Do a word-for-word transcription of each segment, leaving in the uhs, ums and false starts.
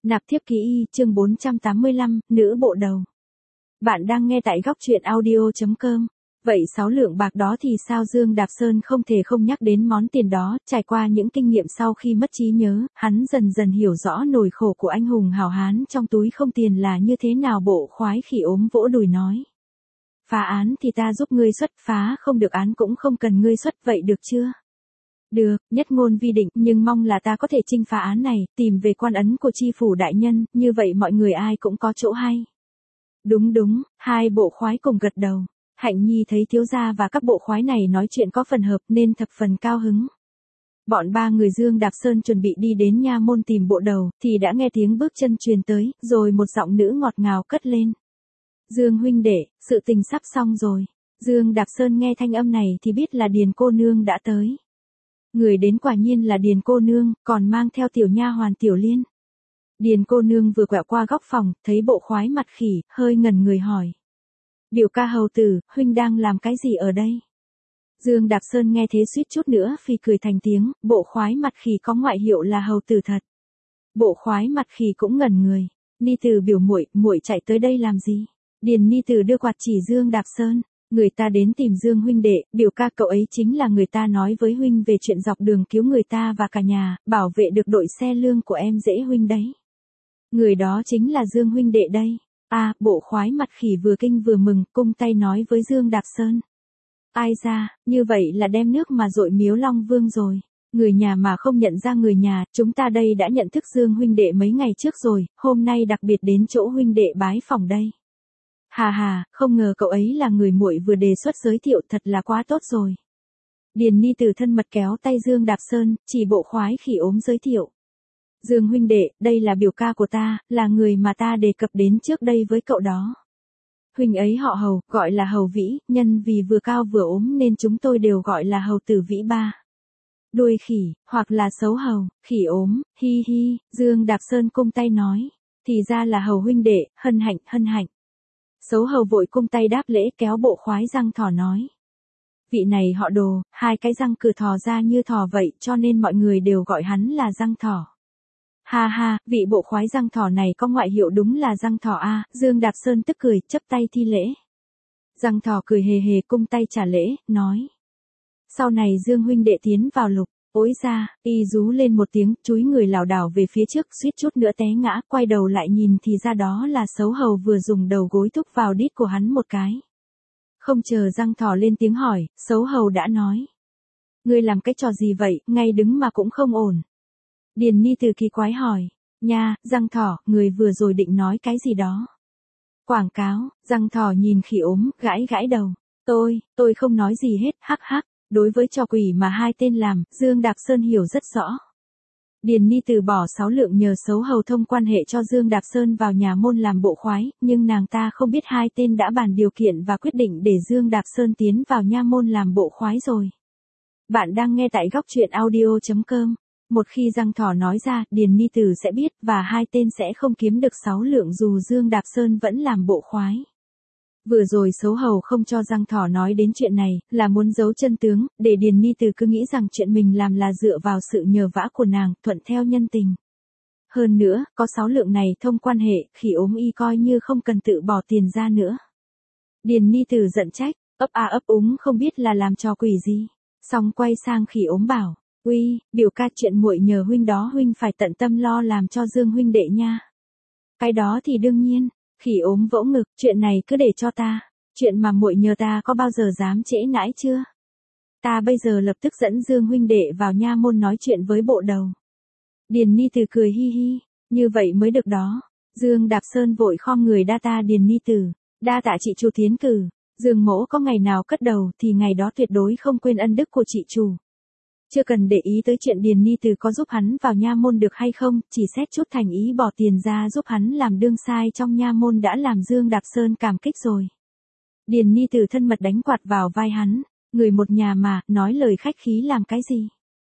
Nạp thiếp ký y, chương bốn trăm tám mươi lăm, nữ bộ đầu. Bạn đang nghe tại góc truyện audio chấm com. Vậy sáu lượng bạc đó thì sao? Dương Đạp Sơn không thể không nhắc đến món tiền đó, trải qua những kinh nghiệm sau khi mất trí nhớ, hắn dần dần hiểu rõ nỗi khổ của anh hùng hảo hán trong túi không tiền là như thế nào. Bộ khoái khỉ ốm vỗ đùi nói. Phá án thì ta giúp ngươi xuất, phá không được án cũng không cần ngươi xuất, vậy được chưa? Được, nhất ngôn vi định, nhưng mong là ta có thể chinh phá án này, tìm về quan ấn của tri phủ đại nhân, như vậy mọi người ai cũng có chỗ hay. Đúng đúng, hai bộ khoái cùng gật đầu. Hạnh Nhi thấy thiếu gia và các bộ khoái này nói chuyện có phần hợp nên thập phần cao hứng. Bọn ba người Dương Đạp Sơn chuẩn bị đi đến nha môn tìm bộ đầu, thì đã nghe tiếng bước chân truyền tới, rồi một giọng nữ ngọt ngào cất lên. Dương huynh đệ, sự tình sắp xong rồi. Dương Đạp Sơn nghe thanh âm này thì biết là Điền cô nương đã tới. Người đến quả nhiên là Điền cô nương, còn mang theo tiểu nha hoàn Tiểu Liên. Điền cô nương vừa quẹo qua góc phòng, thấy bộ khoái mặt khỉ, hơi ngẩn người hỏi. Biểu ca hầu tử, huynh đang làm cái gì ở đây? Dương Đạp Sơn nghe thế suýt chút nữa phì cười thành tiếng, bộ khoái mặt khỉ có ngoại hiệu là hầu tử thật. Bộ khoái mặt khỉ cũng ngẩn người. Ni tử biểu muội, muội chạy tới đây làm gì? Điền Ni tử đưa quạt chỉ Dương Đạp Sơn. Người ta đến tìm Dương huynh đệ, biểu ca cậu ấy chính là người ta nói với huynh về chuyện dọc đường cứu người ta và cả nhà, bảo vệ được đội xe lương của em dễ huynh đấy. Người đó chính là Dương huynh đệ đây. A, à, bộ khoái mặt khỉ vừa kinh vừa mừng, cung tay nói với Dương Đạp Sơn. Ai ra, như vậy là đem nước mà dội Miếu Long Vương rồi. Người nhà mà không nhận ra người nhà, chúng ta đây đã nhận thức Dương huynh đệ mấy ngày trước rồi, hôm nay đặc biệt đến chỗ huynh đệ bái phỏng đây. Hà hà, không ngờ cậu ấy là người muội vừa đề xuất giới thiệu, thật là quá tốt rồi. Điền Ni Tử thân mật kéo tay Dương Đạp Sơn, chỉ bộ khoái khỉ ốm giới thiệu. Dương huynh đệ, đây là biểu ca của ta, là người mà ta đề cập đến trước đây với cậu đó. Huynh ấy họ Hầu, gọi là Hầu Vĩ, nhân vì vừa cao vừa ốm nên chúng tôi đều gọi là Hầu tử Vĩ ba. Đuôi khỉ, hoặc là xấu hầu, khỉ ốm, hi hi, Dương Đạp Sơn cung tay nói. Thì ra là Hầu huynh đệ, hân hạnh, hân hạnh. Xấu hầu vội cung tay đáp lễ kéo bộ khoái răng thỏ nói. Vị này họ Đồ, hai cái răng cử thò ra như thỏ vậy cho nên mọi người đều gọi hắn là răng thỏ. Ha ha, vị bộ khoái răng thỏ này có ngoại hiệu đúng là răng thỏ a. Dương Đạp Sơn tức cười, chấp tay thi lễ. Răng thỏ cười hề hề cung tay trả lễ, nói. Sau này Dương huynh đệ tiến vào lục. Ối ra, y rú lên một tiếng, chúi người lảo đảo về phía trước, suýt chút nữa té ngã, quay đầu lại nhìn thì ra đó là xấu hầu vừa dùng đầu gối thúc vào đít của hắn một cái. Không chờ răng thỏ lên tiếng hỏi, xấu hầu đã nói. Ngươi làm cái trò gì vậy, ngay đứng mà cũng không ổn. Điền Ni Tử kỳ quái hỏi, nha, răng thỏ, người vừa rồi định nói cái gì đó. Quảng cáo, răng thỏ nhìn khỉ ốm, gãi gãi đầu. Tôi, tôi không nói gì hết, hắc hắc. Đối với trò quỷ mà hai tên làm, Dương Đạp Sơn hiểu rất rõ. Điền Ni Tử bỏ sáu lượng nhờ xấu hầu thông quan hệ cho Dương Đạp Sơn vào nhà môn làm bộ khoái, nhưng nàng ta không biết hai tên đã bàn điều kiện và quyết định để Dương Đạp Sơn tiến vào nha môn làm bộ khoái rồi. Bạn đang nghe tại góc truyện audio chấm com. Một khi răng thỏ nói ra, Điền Ni Tử sẽ biết và hai tên sẽ không kiếm được sáu lượng dù Dương Đạp Sơn vẫn làm bộ khoái. Vừa rồi xấu hầu không cho răng thỏ nói đến chuyện này, là muốn giấu chân tướng, để Điền Ni Tử cứ nghĩ rằng chuyện mình làm là dựa vào sự nhờ vả của nàng, thuận theo nhân tình. Hơn nữa, có sáu lượng này thông quan hệ, khỉ ốm y coi như không cần tự bỏ tiền ra nữa. Điền Ni Tử giận trách, ấp a ấp úng không biết là làm trò quỷ gì. Xong quay sang khỉ ốm bảo, uy, biểu ca chuyện muội nhờ huynh đó huynh phải tận tâm lo làm cho Dương huynh đệ nha. Cái đó thì đương nhiên. Khỉ ốm vỗ ngực, chuyện này cứ để cho ta, chuyện mà muội nhờ ta có bao giờ dám trễ nãi chưa? Ta bây giờ lập tức dẫn Dương huynh đệ vào nha môn nói chuyện với bộ đầu. Điền Ni Tử cười hi hi, như vậy mới được đó. Dương Đạp Sơn vội khom người đa ta Điền Ni Tử, đa tạ chị chủ tiến cử. Dương mỗ có ngày nào cất đầu thì ngày đó tuyệt đối không quên ân đức của chị chủ. Chưa cần để ý tới chuyện Điền Ni Tử có giúp hắn vào nha môn được hay không, chỉ xét chút thành ý bỏ tiền ra giúp hắn làm đương sai trong nha môn đã làm Dương Đạp Sơn cảm kích rồi. Điền Ni Tử thân mật đánh quạt vào vai hắn, người một nhà mà, nói lời khách khí làm cái gì.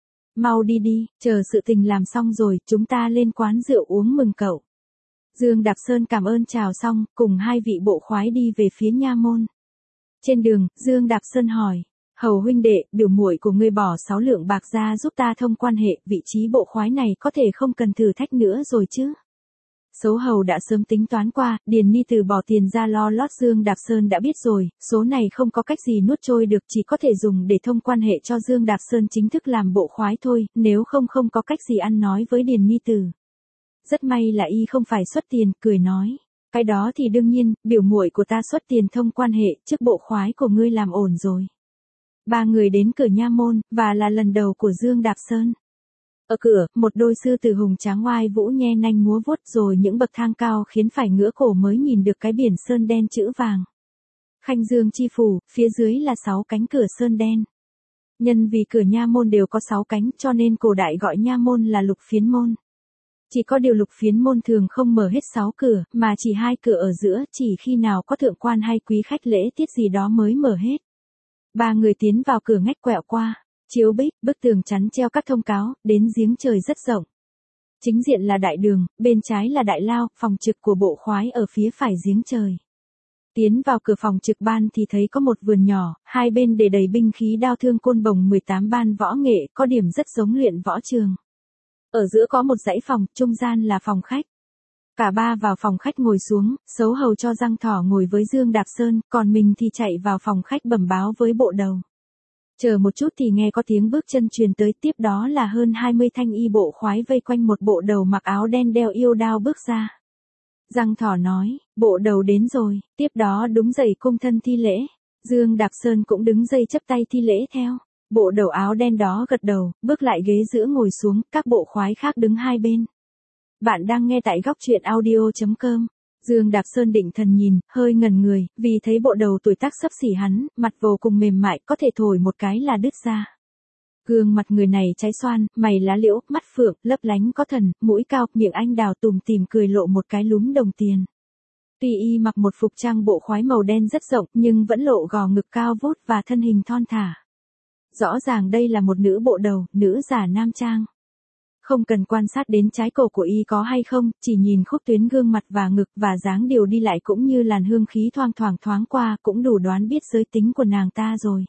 Mau đi đi, chờ sự tình làm xong rồi, chúng ta lên quán rượu uống mừng cậu. Dương Đạp Sơn cảm ơn chào xong, cùng hai vị bộ khoái đi về phía nha môn. Trên đường, Dương Đạp Sơn hỏi. Hầu huynh đệ, biểu muội của ngươi bỏ sáu lượng bạc ra giúp ta thông quan hệ, vị trí bộ khoái này có thể không cần thử thách nữa rồi chứ? Xấu hầu đã sớm tính toán qua, Điền Ni Từ bỏ tiền ra lo lót Dương Đạp Sơn đã biết rồi, số này không có cách gì nuốt trôi được, chỉ có thể dùng để thông quan hệ cho Dương Đạp Sơn chính thức làm bộ khoái thôi, nếu không không có cách gì ăn nói với Điền Ni Từ. Rất may là y không phải xuất tiền, cười nói. Cái đó thì đương nhiên, biểu muội của ta xuất tiền thông quan hệ, trước bộ khoái của ngươi làm ổn rồi. Ba người đến cửa nha môn, và là lần đầu của Dương Đạp Sơn. Ở cửa, một đôi sư tử hùng tráng oai vũ nhe nanh múa vuốt, rồi những bậc thang cao khiến phải ngửa cổ mới nhìn được cái biển sơn đen chữ vàng. Khanh Dương chi phủ, phía dưới là sáu cánh cửa sơn đen. Nhân vì cửa nha môn đều có sáu cánh, cho nên cổ đại gọi nha môn là lục phiến môn. Chỉ có điều lục phiến môn thường không mở hết sáu cửa, mà chỉ hai cửa ở giữa, chỉ khi nào có thượng quan hay quý khách lễ tiết gì đó mới mở hết. Ba người tiến vào cửa ngách quẹo qua, chiếu bích, bức tường chắn treo các thông cáo, đến giếng trời rất rộng. Chính diện là đại đường, bên trái là đại lao, phòng trực của bộ khoái ở phía phải giếng trời. Tiến vào cửa phòng trực ban thì thấy có một vườn nhỏ, hai bên để đầy binh khí đao thương côn bồng mười tám ban võ nghệ, có điểm rất giống luyện võ trường. Ở giữa có một dãy phòng, trung gian là phòng khách. Cả ba vào phòng khách ngồi xuống, xấu hầu cho Giang Thỏ ngồi với Dương Đạp Sơn, còn mình thì chạy vào phòng khách bẩm báo với bộ đầu. Chờ một chút thì nghe có tiếng bước chân truyền tới, tiếp đó là hơn hai mươi thanh y bộ khoái vây quanh một bộ đầu mặc áo đen đeo yêu đao bước ra. Giang Thỏ nói, bộ đầu đến rồi, tiếp đó đúng dậy cung thân thi lễ. Dương Đạp Sơn cũng đứng dậy chấp tay thi lễ theo. Bộ đầu áo đen đó gật đầu, bước lại ghế giữa ngồi xuống, các bộ khoái khác đứng hai bên. Bạn đang nghe tại góc truyện audio chấm com. Dương Đạp Sơn định thần nhìn, hơi ngần người, vì thấy bộ đầu tuổi tác xấp xỉ hắn, mặt vô cùng mềm mại, có thể thổi một cái là đứt ra. Gương mặt người này trái xoan, mày lá liễu, mắt phượng, lấp lánh có thần, mũi cao, miệng anh đào tùm tìm cười lộ một cái lúm đồng tiền. Tuy y mặc một phục trang bộ khoái màu đen rất rộng, nhưng vẫn lộ gò ngực cao vút và thân hình thon thả. Rõ ràng đây là một nữ bộ đầu, nữ giả nam trang. Không cần quan sát đến trái cổ của y có hay không, chỉ nhìn khúc tuyến gương mặt và ngực và dáng điều đi lại cũng như làn hương khí thoang thoảng thoáng qua cũng đủ đoán biết giới tính của nàng ta rồi.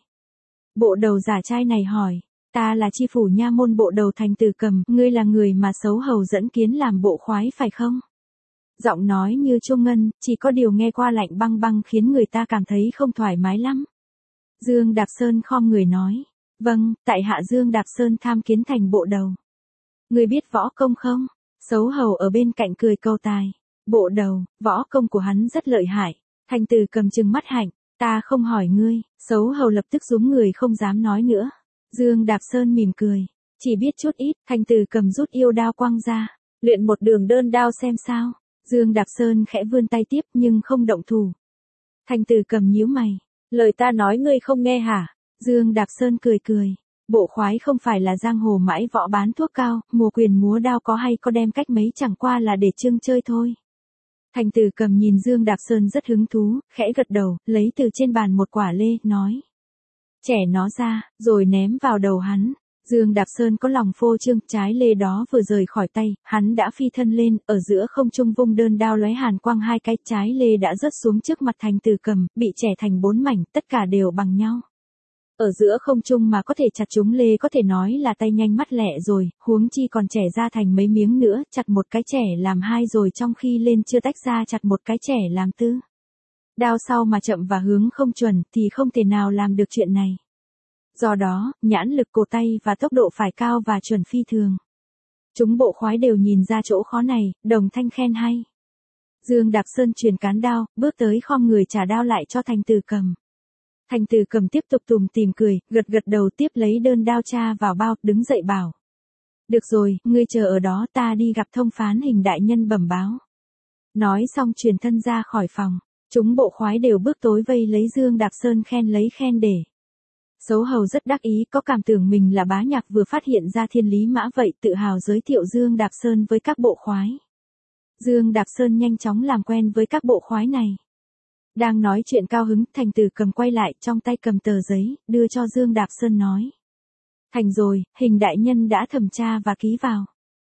Bộ đầu giả trai này hỏi, ta là chi phủ nha môn bộ đầu Thành Từ Cầm, ngươi là người mà xấu hầu dẫn kiến làm bộ khoái phải không? Giọng nói như chuông ngân, chỉ có điều nghe qua lạnh băng băng khiến người ta cảm thấy không thoải mái lắm. Dương Đạp Sơn khom người nói, vâng, tại hạ Dương Đạp Sơn tham kiến thành bộ đầu. Người biết võ công không? Xấu hầu ở bên cạnh cười câu tài. Bộ đầu, võ công của hắn rất lợi hại. Thành Từ Cầm trừng mắt hạnh, ta không hỏi ngươi. Xấu hầu lập tức rúm người không dám nói nữa. Dương Đạp Sơn mỉm cười, chỉ biết chút ít. Thành Từ Cầm rút yêu đao quăng ra, luyện một đường đơn đao xem sao. Dương Đạp Sơn khẽ vươn tay tiếp nhưng không động thủ. Thành Từ Cầm nhíu mày, lời ta nói ngươi không nghe hả? Dương Đạp Sơn cười cười. Bộ khoái không phải là giang hồ mãi võ bán thuốc cao, múa quyền múa đao có hay có đem cách mấy chẳng qua là để trưng chơi thôi. Thành Từ Cầm nhìn Dương Đạp Sơn rất hứng thú, khẽ gật đầu, lấy từ trên bàn một quả lê, nói. Trẻ nó ra, rồi ném vào đầu hắn. Dương Đạp Sơn có lòng phô trương, trái lê đó vừa rời khỏi tay, hắn đã phi thân lên, ở giữa không trung vung đơn đao lóe hàn quang hai cái, trái lê đã rớt xuống trước mặt Thành Từ Cầm, bị chẻ thành bốn mảnh, tất cả đều bằng nhau. Ở giữa không trung mà có thể chặt chúng lê có thể nói là tay nhanh mắt lẹ rồi, huống chi còn chẻ ra thành mấy miếng nữa, chặt một cái chẻ làm hai rồi trong khi lên chưa tách ra chặt một cái chẻ làm tư. Đao sau mà chậm và hướng không chuẩn thì không thể nào làm được chuyện này. Do đó, nhãn lực cổ tay và tốc độ phải cao và chuẩn phi thường. Chúng bộ khoái đều nhìn ra chỗ khó này, đồng thanh khen hay. Dương Đạp Sơn truyền cán đao, bước tới khom người trả đao lại cho Thành Từ Cầm. Thành Từ Cầm tiếp tục tùm tìm cười, gật gật đầu tiếp lấy đơn đao tra vào bao, đứng dậy bảo. Được rồi, ngươi chờ ở đó ta đi gặp thông phán Hình đại nhân bẩm báo. Nói xong truyền thân ra khỏi phòng, chúng bộ khoái đều bước tối vây lấy Dương Đạp Sơn khen lấy khen để. Xấu hầu rất đắc ý, có cảm tưởng mình là bá nhạc vừa phát hiện ra thiên lý mã vậy, tự hào giới thiệu Dương Đạp Sơn với các bộ khoái. Dương Đạp Sơn nhanh chóng làm quen với các bộ khoái này. Đang nói chuyện cao hứng, Thành Từ Cầm quay lại, trong tay cầm tờ giấy, đưa cho Dương Đạp Sơn nói. Thành rồi, Hình đại nhân đã thẩm tra và ký vào.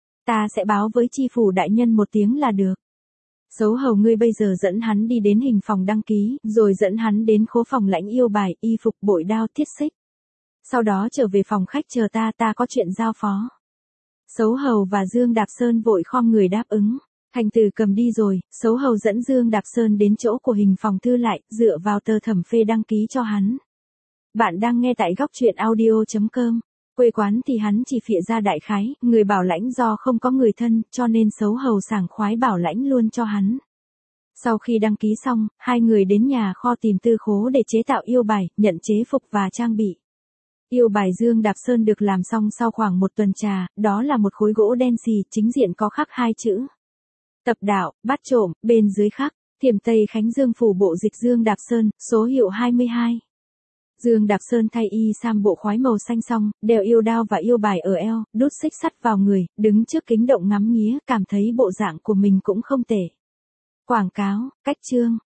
Ta sẽ báo với chi phủ đại nhân một tiếng là được. Xấu hầu ngươi bây giờ dẫn hắn đi đến hình phòng đăng ký, rồi dẫn hắn đến khố phòng lãnh yêu bài, y phục, bội đao, thiết xích. Sau đó trở về phòng khách chờ ta, ta có chuyện giao phó. Xấu hầu và Dương Đạp Sơn vội khom người đáp ứng. Thành Tử cầm đi rồi, xấu hầu dẫn Dương Đạp Sơn đến chỗ của Hình phòng thư lại, dựa vào tờ thẩm phê đăng ký cho hắn. Bạn đang nghe tại góc truyện audio.com. Quê quán thì hắn chỉ phịa ra đại khái, người bảo lãnh do không có người thân, cho nên xấu hầu sảng khoái bảo lãnh luôn cho hắn. Sau khi đăng ký xong, hai người đến nhà kho tìm tư khố để chế tạo yêu bài, nhận chế phục và trang bị. Yêu bài Dương Đạp Sơn được làm xong sau khoảng một tuần trà, đó là một khối gỗ đen xì, chính diện có khắc hai chữ. Tập đạo, bắt trộm, bên dưới khắc, Thiểm Tây Khánh Dương phủ bộ dịch Dương Đạp Sơn, số hiệu hai mươi hai. Dương Đạp Sơn thay y sam bộ khoái màu xanh xong, đeo yêu đao và yêu bài ở eo, đút xích sắt vào người, đứng trước kính động ngắm nghía, cảm thấy bộ dạng của mình cũng không tệ. Quảng cáo, cách chương.